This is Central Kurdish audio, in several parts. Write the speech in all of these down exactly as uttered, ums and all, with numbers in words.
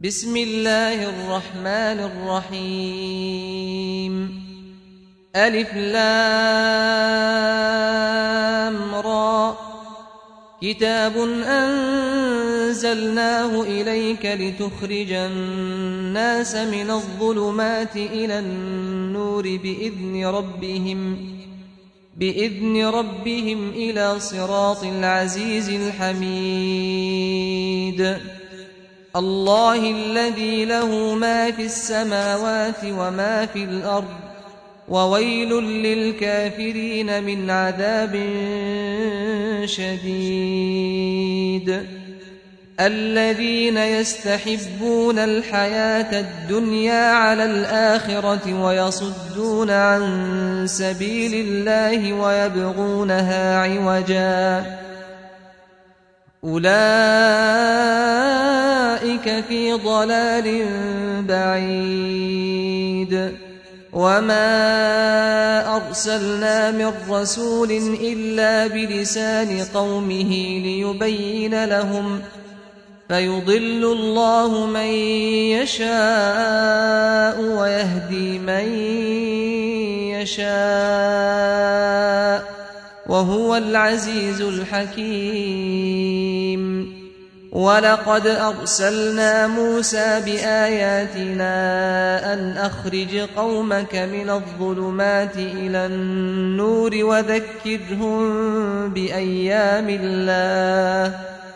بسم الله الرحمن الرحيم ألف لام را كتاب أنزلناه إليك لتخرج الناس من الظلمات إلى النور بإذن ربهم بإذن ربهم إلى صراط العزيز الحميد الله الذي له ما في السماوات وما في الأرض وويل للكافرين من عذاب شديد الذين يستحبون الحياة الدنيا على الآخرة ويصدون عن سبيل الله ويبغونها عوجا أولئك في ضلال بعيد وما أرسلنا من رسول إلا بلسان قومه ليبين لهم فيضل الله من يشاء ويهدي من يشاء وهو العزيز الحكيم ولقد أرسلنا موسى بآياتنا أن أخرج قومك من الظلمات إلى النور وذكرهم بأيام الله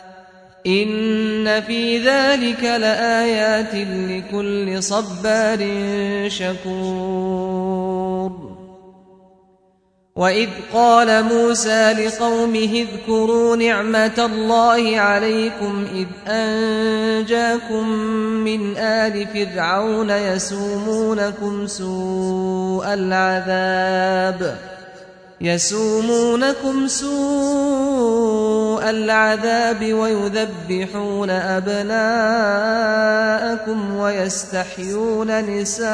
إن في ذلك لآيات لكل صبار شكور وإذ قال موسى لقومه اذكروا نعمة الله عليكم إذ أنجاكم من آل فرعون يسومونكم سوء العذاب يسومونكم سوء العذاب ويذبحون أبناءكم ويستحيون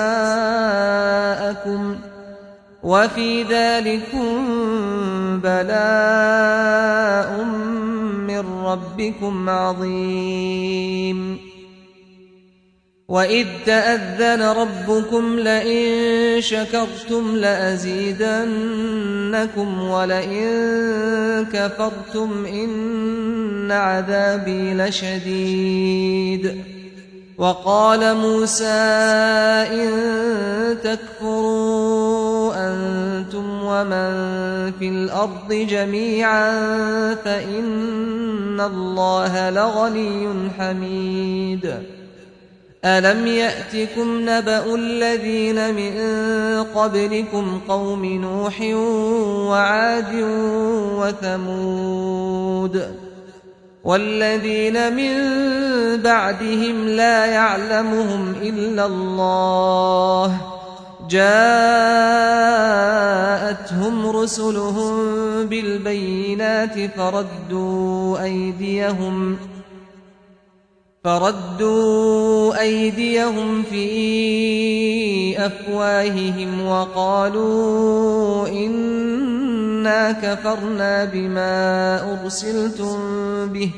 نساءكم وفي ذلكم بلاء من ربكم عظيم وإذ تأذن ربكم لئن شكرتم لأزيدنكم ولئن كفرتم إن عذابي لشديد وقال موسى إن تكفروا أنتم ومن في الأرض جميعا فإن الله لغني حميد ألم يأتكم نبأ الذين من قبلكم قوم نوح وعاد وثمود والذين من بعدهم لا يعلمهم إلا الله جاءتهم رسلهم بالبينات فردوا أيديهم فردوا أيديهم في أفواههم وقالوا إنا كفرنا بما أرسلتم به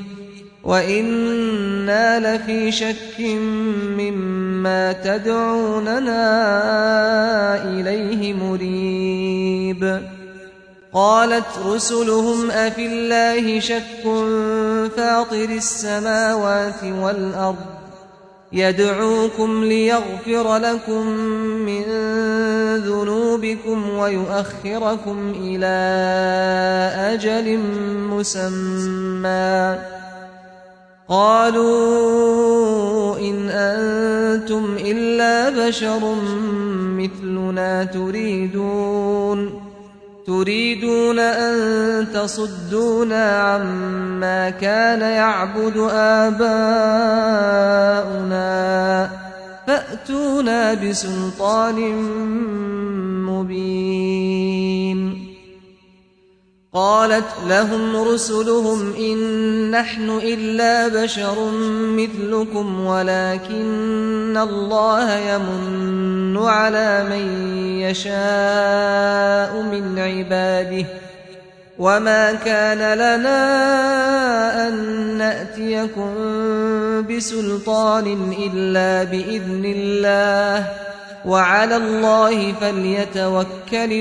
وإنا لفي شك مما تدعوننا إليه مريب قالت رسلهم أفي الله شك فاطر السماوات والأرض يدعوكم ليغفر لكم من ذنوبكم ويؤخركم إلى أجل مسمى قالوا إن أنتم إلا بشر مثلنا تريدون تريدون أن تصدونا عما كان يعبد آباؤنا فأتونا بسلطان مبين قالت لهم رسلهم إن نحن إلا بشر مثلكم ولكن الله يمن على من يشاء من عباده وما كان لنا أن نأتيكم بسلطان إلا بإذن الله وعلى الله فليتوكل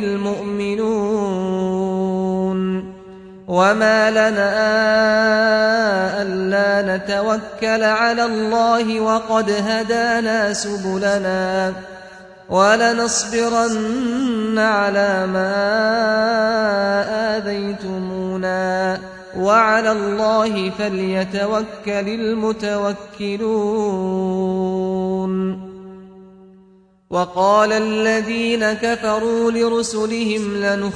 المؤمنون وما لنا ألا نتوكل على الله وقد هدانا سبلنا ولنصبرن على ما آذيتمونا وعلى الله فليتوكل المتوكلون وقال الذين كفروا لرسلهم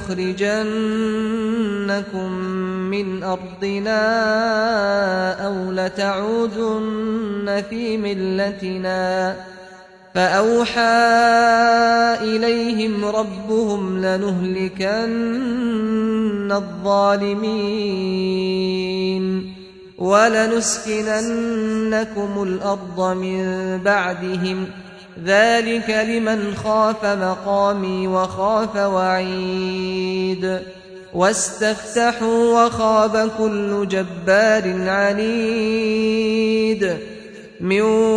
لنخرجنكم من أرضنا أو لتعودن في ملتنا فأوحى إليهم ربهم لنهلكن الظالمين ولنسكننكم الأرض من بعدهم ذلك لمن خاف مقامي وخاف وعيد واستفتحوا وخاب كل جبار عنيد من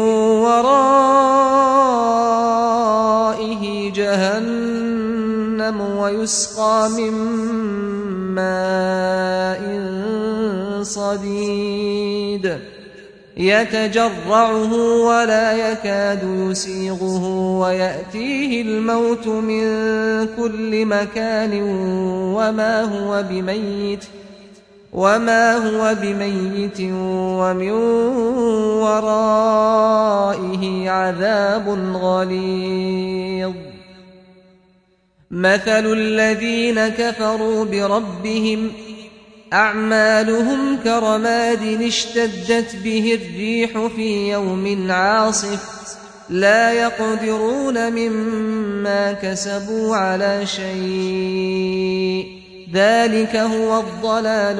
ورائه جهنم ويسقى من ماء صديد يتجرعه ولا يكاد يسيغه ويأتيه الموت من كل مكان وما هو بميت وما هو بميت ومن ورائه عذاب غليظ مثل الذين كفروا بربهم أعمالهم كرماد اشتدت به الريح في يوم عاصف لا يقدرون مما كسبوا على شيء ذلك هو الضلال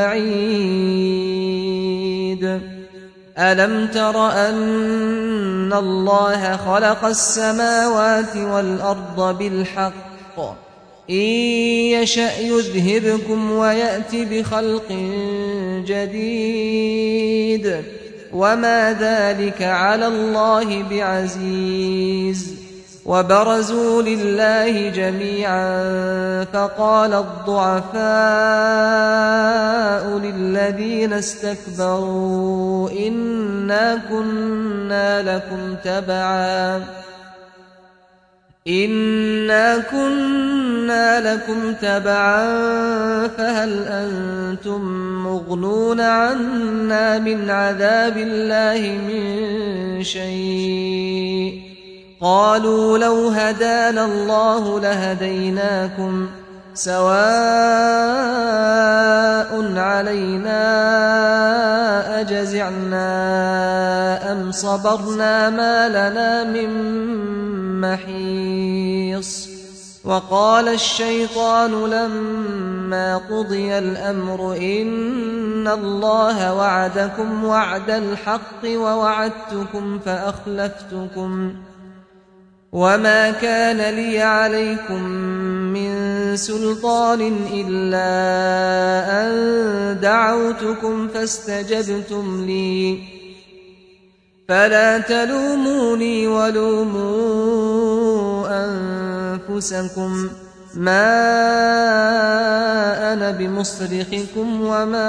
البعيد ألم تر أن الله خلق السماوات والأرض بالحق إن يشأ يذهبكم ويأت بخلق جديد وما ذلك على الله بعزيز وبرزوا لله جميعا فقال الضعفاء للذين استكبروا إنا كنا لكم تبعا إنا كنا لكم تبعا فهل أنتم مغنون عنا من عذاب الله من شيء قالوا لو هدانا الله لهديناكم سواء علينا أجزعنا أم صبرنا ما لنا من محيص وقال الشيطان لما قضي الأمر إن الله وعدكم وعد الحق ووعدتكم فأخلفتكم وما كان لي عليكم من سلطان إلا أن دعوتكم فاستجبتم لي فلا تلوموني ولوموا أنفسكم ما أنا بمصرخكم وما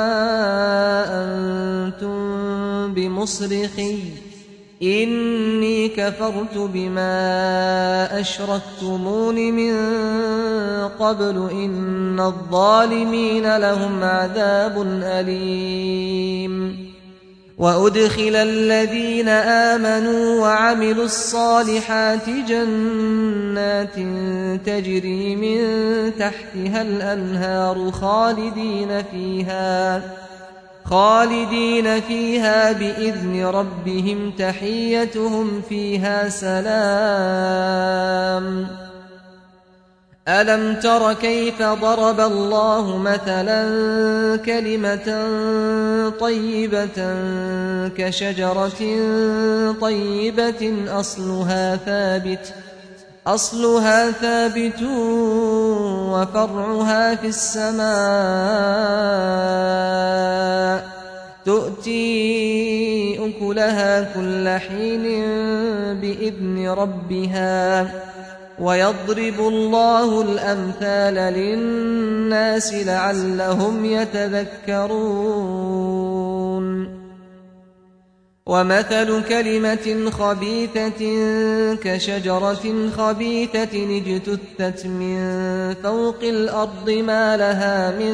أنتم بمصرخي إني كفرت بما أشركتمون من قبل إن الظالمين لهم عذاب أليم وأدخل الذين آمنوا وعملوا الصالحات جنات تجري من تحتها الأنهار خالدين فيها خالدين فيها بإذن ربهم تحيتهم فيها سلام ألم تر كيف ضرب الله مثلا كلمة طيبة كشجرة طيبة أصلها ثابت أصلها ثابت وفرعها في السماء تؤتي أكلها كل حين بإذن ربها ويضرب الله الأمثال للناس لعلهم يتذكرون ومثل كلمة خبيثة كشجرة خبيثة اجتثت من فوق الأرض ما لها من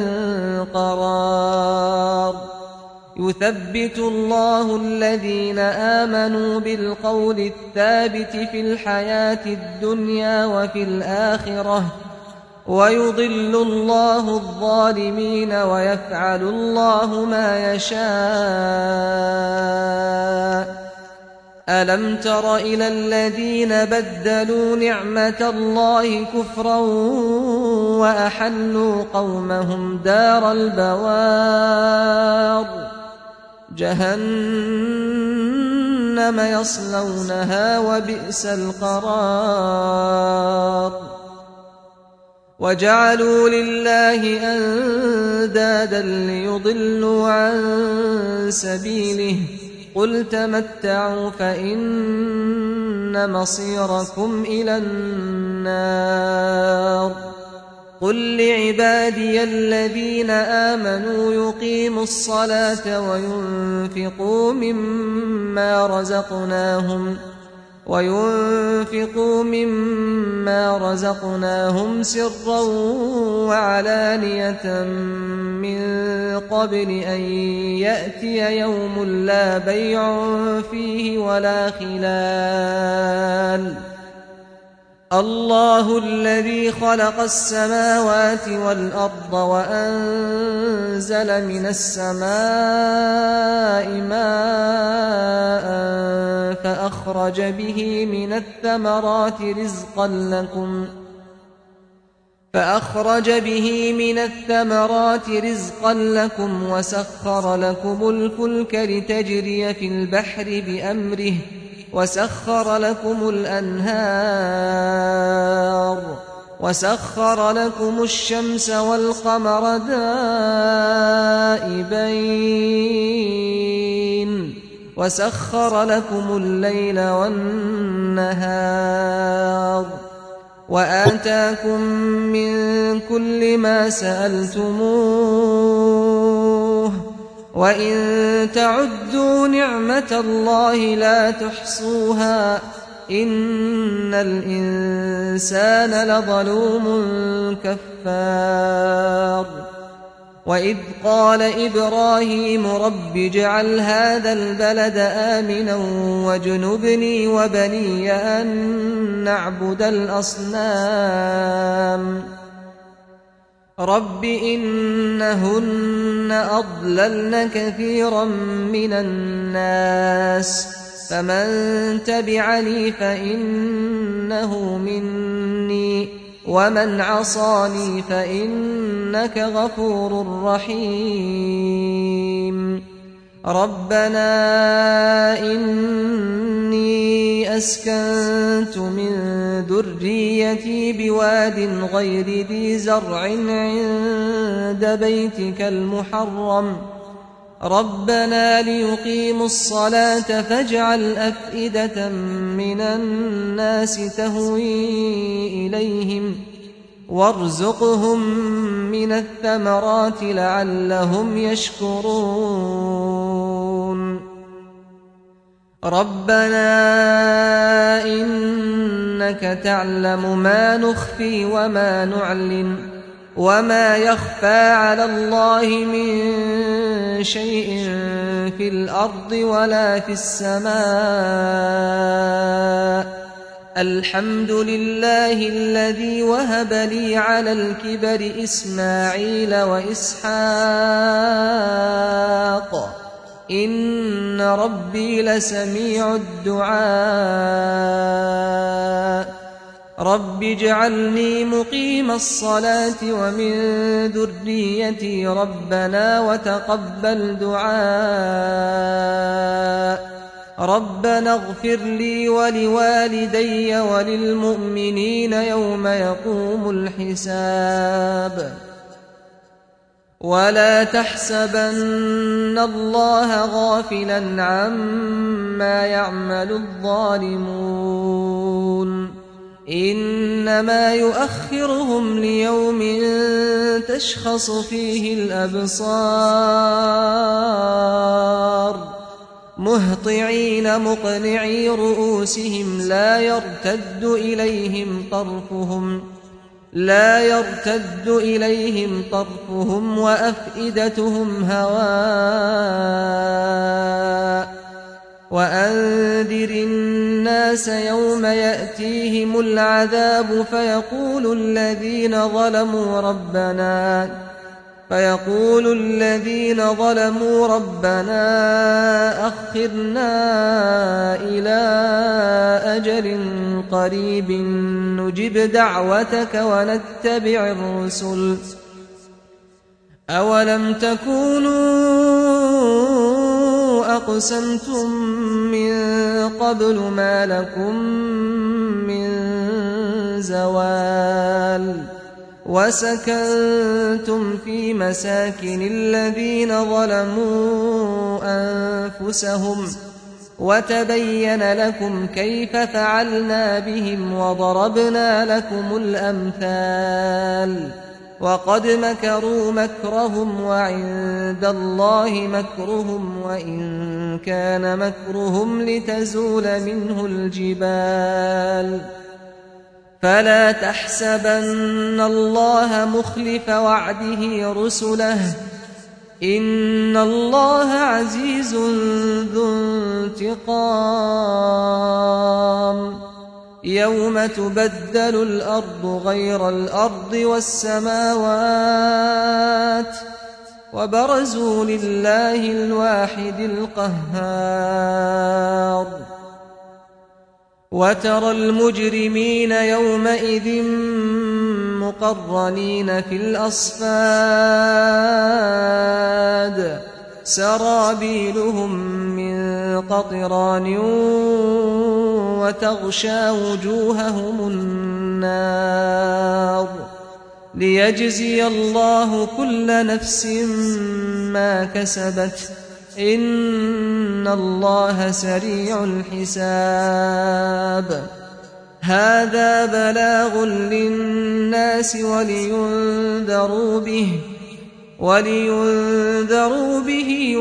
قرار يثبت الله الذين آمنوا بالقول الثابت في الحياة الدنيا وفي الآخرة ويضل الله الظالمين ويفعل الله ما يشاء ألم تر إلى الذين بدلوا نعمة الله كفرا وأحلوا قومهم دار البوار جهنم يصلونها وبئس القرار وجعلوا لله أندادا ليضلوا عن سبيله قل تمتعوا فإن مصيركم إلى النار قل لعبادي الذين آمنوا يقيموا الصلاة وينفقوا مما رزقناهم وينفقوا مما رزقناهم سرا وعلانية من قبل أن يأتي يوم لا بيع فيه ولا خلال الله الذي خلق السماوات والأرض وأنزل من السماء ماء فأخرج به من الثمرات رزقا لكم فأخرج به من الثمرات رزقا لكم وسخر لكم الفلك لتجري في البحر بأمره وسخر لكم الأنهار وسخر لكم الشمس والقمر دائبين وسخر لكم الليل والنهار وآتاكم من كل ما سألتموه وإن تعدوا نعمة الله لا تحصوها إن الإنسان لظلوم كفار وإذ قال إبراهيم رب اجعل هذا البلد آمنا واجنبني وبني أن نعبد الأصنام رب إنهن أضللن كثيرا من الناس فمن تبعني فإنه مني ومن عصاني فإنك غفور رحيم ربنا إني أسكنت من ذريتي بواد غير ذي زرع عند بيتك المحرم ربنا ليقيموا الصلاة فاجعل أفئدة من الناس تهوي إليهم وارزقهم من الثمرات لعلهم يشكرون ربنا إنك تعلم ما نخفي وما نعلن وما يخفى على الله من شيء في الأرض ولا في السماء الحمد لله الذي وهب لي على الكبر إسماعيل وإسحاق إن ربي لسميع الدعاء رب اجعلني مقيم الصلاة ومن ذريتي ربنا وتقبل دعاء ربنا اغفر لي ولوالدي وللمؤمنين يوم يقوم الحساب ولا تحسبن الله غافلا عما يعمل الظالمون إنما يؤخرهم ليوم تشخص فيه الأبصار مهطعين مقنعي رؤوسهم لا يرتد إليهم طرفهم لا يرتد إليهم طرفهم وأفئدتهم هواء وأنذر الناس يوم يأتيهم العذاب فيقول الذين ظلموا ربنا فيقول الذين ظلموا ربنا أخرنا إلى أجل قريب نجب دعوتك ونتبع الرسل أولم تكونوا أقسمتم من قبل ما لكم من زوال وسكنتم في مساكن الذين ظلموا أنفسهم وتبين لكم كيف فعلنا بهم وضربنا لكم الأمثال وقد مكروا مكرهم وعند الله مكرهم وإن كان مكرهم لتزول منه الجبال فلا تحسبن الله مخلف وعده رسله إن الله عزيز ذو انتقام يوم تبدل الأرض غير الأرض والسماوات وبرزوا لله الواحد القهار وترى المجرمين يومئذ مقرنين في الأصفاد سرابيلهم من قطران وتغشى وجوههم النار ليجزي الله كل نفس ما كسبت إن الله سريع الحساب هذا بلاغ للناس ولينذروا به ولينذروا به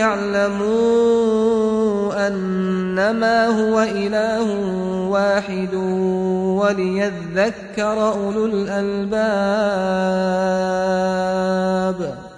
وليعلموا أنما هو إله واحد وليذكر أولو الألباب.